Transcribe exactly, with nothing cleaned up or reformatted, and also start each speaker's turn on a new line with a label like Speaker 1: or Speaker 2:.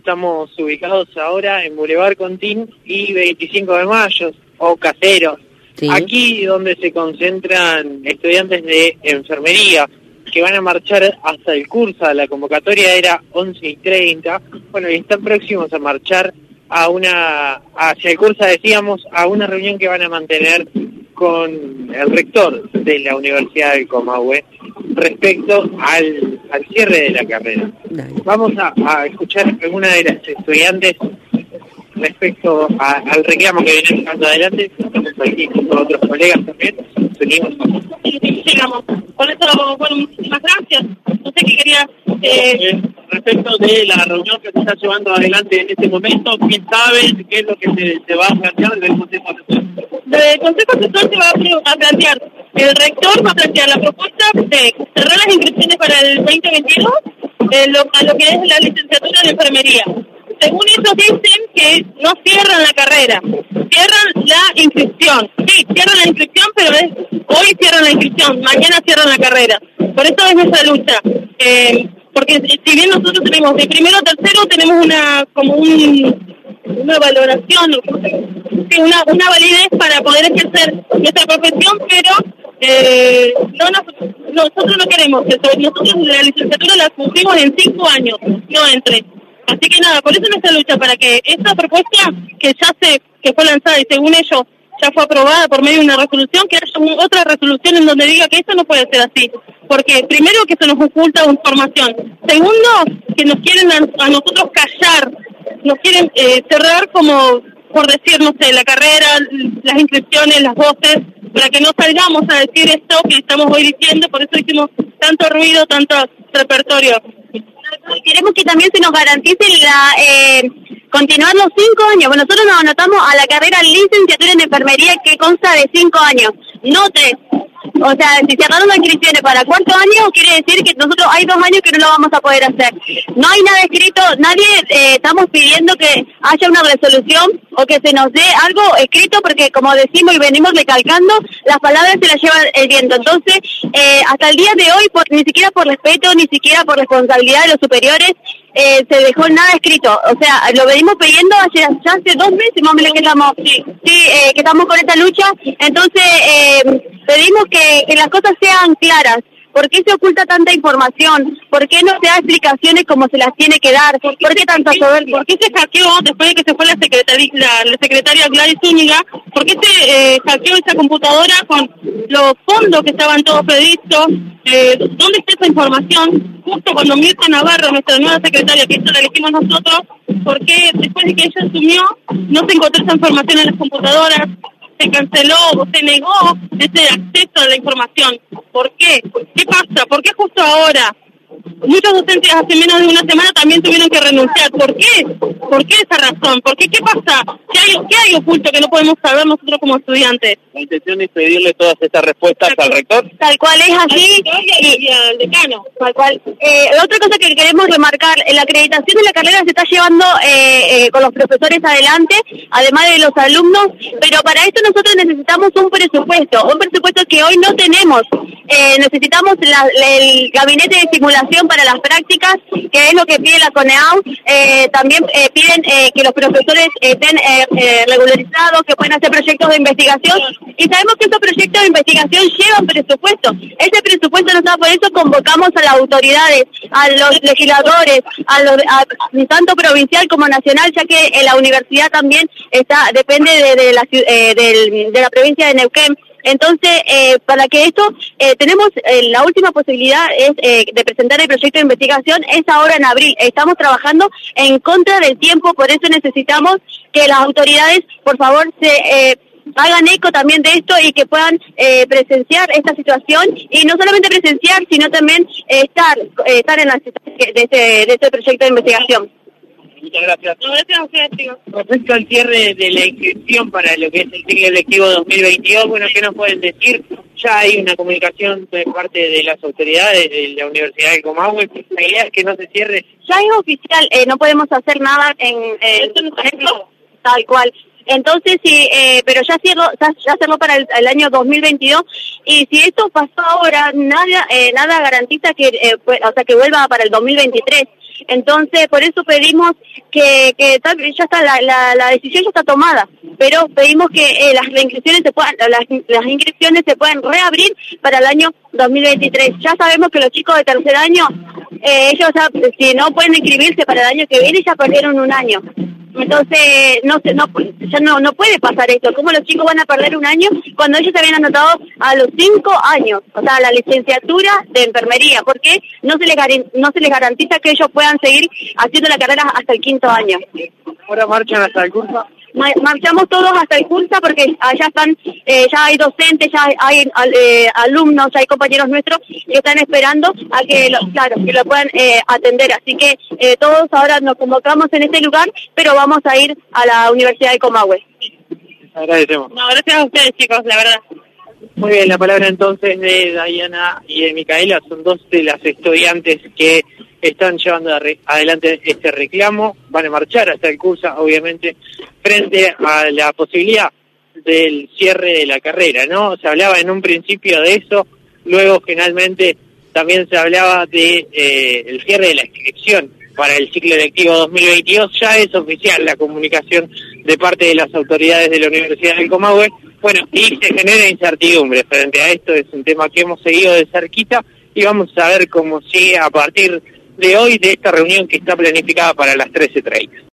Speaker 1: estamos ubicados ahora en Boulevard Contín y veinticinco de mayo, o Caseros. Sí. Aquí donde se concentran estudiantes de enfermería que van a marchar hasta el curso. La convocatoria era once y treinta. Bueno, y están próximos a marchar a una hacia el curso, decíamos, a una reunión que van a mantener con el rector de la Universidad del Comahue respecto al, al cierre de la carrera. Vamos a, a escuchar a alguna de las estudiantes respecto a, al reclamo que viene llevando adelante. Estamos aquí con otros colegas también. Seguimos.
Speaker 2: Llegamos. Por eso, bueno, muchísimas gracias. No sé qué quería... Eh...
Speaker 1: Respecto de la reunión que se está llevando adelante en este momento, ¿quién sabe qué es lo que se, se va a plantear del Consejo Asesor?
Speaker 2: Del Consejo Asesor se va a plantear, el rector va a plantear la propuesta de cerrar las inscripciones para el veinte veintidós, eh, lo, a lo que es la licenciatura de enfermería. Según ellos dicen que no cierran la carrera, cierran la inscripción. Sí, cierran la inscripción, pero es, hoy cierran la inscripción, mañana cierran la carrera. Por eso es nuestra lucha. Eh, porque si bien nosotros tenemos de primero a tercero, tenemos una como un, una valoración, sí, una, una validez para poder ejercer nuestra profesión, pero eh, no nos, nosotros no queremos eso. Nosotros la licenciatura la cumplimos en cinco años, no en tres. Así que nada, por eso nuestra lucha, para que esta propuesta que ya se que fue lanzada y según ellos ya fue aprobada por medio de una resolución, que haya un, otra resolución en donde diga que esto no puede ser así. Porque primero que se nos oculta información. Segundo, que nos quieren a, a nosotros callar, nos quieren eh, cerrar como, por decir, no sé, la carrera, las inscripciones, las voces, para que no salgamos a decir esto que estamos hoy diciendo, por eso hicimos tanto ruido, tanto repertorio.
Speaker 3: Queremos que también se nos garantice la eh, continuar los cinco años. Bueno, nosotros nos anotamos a la carrera licenciatura en enfermería que consta de cinco años, no tres. O sea, si cerraron las inscripciones para cuarto año, quiere decir que nosotros hay dos años que no lo vamos a poder hacer. No hay nada escrito, nadie eh, estamos pidiendo que haya una resolución o que se nos dé algo escrito, porque como decimos y venimos recalcando, las palabras se las lleva el viento. Entonces, eh, hasta el día de hoy, por, ni siquiera por respeto, ni siquiera por responsabilidad de los superiores, eh, se dejó nada escrito. O sea, lo venimos pidiendo hace, ya hace dos meses más o menos que estamos, sí, sí eh, que estamos con esta lucha. Entonces, eh, pedimos que, que las cosas sean claras. ¿Por qué se oculta tanta información? ¿Por qué no se da explicaciones como se las tiene que dar? ¿Por qué, ¿Por qué tanta soberbia?
Speaker 2: ¿Por qué se hackeó después de que se fue la secretaria, la, la secretaria Gladys Zúñiga? ¿Por qué se eh, hackeó esa computadora con los fondos que estaban todos previstos? Eh, ¿Dónde está esa información? Justo cuando Mirta Navarro, nuestra nueva secretaria, que esto la elegimos nosotros, ¿por qué después de que ella asumió no se encontró esa información en las computadoras? Se canceló o se negó ese acceso a la información. ¿Por qué? ¿Qué pasa? ¿Por qué justo ahora? Muchos docentes hace menos de una semana también tuvieron que renunciar. ¿Por qué? ¿Por qué esa razón? ¿Por qué? ¿Qué pasa? ¿Qué hay, qué hay oculto que no podemos saber nosotros como estudiantes?
Speaker 1: La intención es pedirle todas estas respuestas
Speaker 3: tal,
Speaker 1: al rector.
Speaker 3: Tal cual es así.
Speaker 2: Y, y al decano.
Speaker 3: Tal cual. Eh, la otra cosa que queremos remarcar, la acreditación de la carrera se está llevando eh, eh, con los profesores adelante, además de los alumnos, pero para esto nosotros necesitamos un presupuesto, un presupuesto que hoy no tenemos. Eh, necesitamos la, la, el gabinete de simulación para las prácticas, que es lo que pide la CONEAU. Eh, también eh, piden eh, que los profesores estén eh, eh, regularizados, que puedan hacer proyectos de investigación, y sabemos que esos proyectos de investigación llevan presupuesto. Ese presupuesto no está, por eso convocamos a las autoridades, a los legisladores, a los a, tanto provincial como nacional, ya que eh, la universidad también está depende de, de, la, eh, de, de la provincia de Neuquén. Entonces, eh, para que esto, eh, tenemos eh, la última posibilidad es eh, de presentar el proyecto de investigación, es ahora en abril. Estamos trabajando en contra del tiempo, por eso necesitamos que las autoridades, por favor, se eh, hagan eco también de esto y que puedan eh, presenciar esta situación, y no solamente presenciar, sino también eh, estar eh, estar en la de este, de este proyecto de investigación.
Speaker 1: Muchas gracias.
Speaker 2: No, gracias a ustedes, chicos.
Speaker 1: Respecto al cierre de la inscripción para lo que es el ciclo electivo dos mil veintidós, bueno, ¿qué nos pueden decir? Ya hay una comunicación de parte de las autoridades de la Universidad del Comahue. La idea es que no se cierre.
Speaker 3: Ya es oficial, eh, no podemos hacer nada en eh, esto, tal cual. Entonces, sí, eh, pero ya cerró, ya, ya cerró para el, el año dos mil veintidós, y si esto pasó ahora, nada eh, nada garantiza que, eh, pues, o sea, que vuelva para el dos mil veintitrés. Entonces, por eso pedimos que, que ya está, la, la, la decisión ya está tomada, pero pedimos que eh, las reinscripciones se puedan, las, las inscripciones se puedan reabrir para el año dos mil veintitrés. Ya sabemos que los chicos de tercer año, eh, ellos ya, si no pueden inscribirse para el año que viene, ya perdieron un año. Entonces, no no ya no no puede pasar esto. ¿Cómo los chicos van a perder un año cuando ellos se habían anotado a los cinco años? O sea, la licenciatura de enfermería, porque no se les no se les garantiza que ellos puedan seguir haciendo la carrera hasta el quinto año.
Speaker 1: ¿Ahora marchan hasta el curso?
Speaker 3: Marchamos todos hasta el curso porque allá están, eh, ya hay docentes, ya hay, hay eh, alumnos, ya hay compañeros nuestros que están esperando a que lo, claro, que lo puedan eh, atender. Así que eh, todos ahora nos convocamos en este lugar, pero vamos a ir a la Universidad de Comahue.
Speaker 1: Agradecemos.
Speaker 2: No, gracias a ustedes, chicos, la verdad.
Speaker 1: Muy bien, la palabra entonces de Dayana y de Micaela, son dos de las estudiantes que están llevando adelante este reclamo, van a marchar hasta el curso, obviamente, frente a la posibilidad del cierre de la carrera, ¿no? Se hablaba en un principio de eso, luego finalmente también se hablaba de eh, el cierre de la inscripción para el ciclo lectivo dos mil veintidós, ya es oficial la comunicación de parte de las autoridades de la Universidad del Comahue. Bueno, y se genera incertidumbre frente a esto, es un tema que hemos seguido de cerquita y vamos a ver cómo sigue a partir de hoy de esta reunión que está planificada para las trece treinta.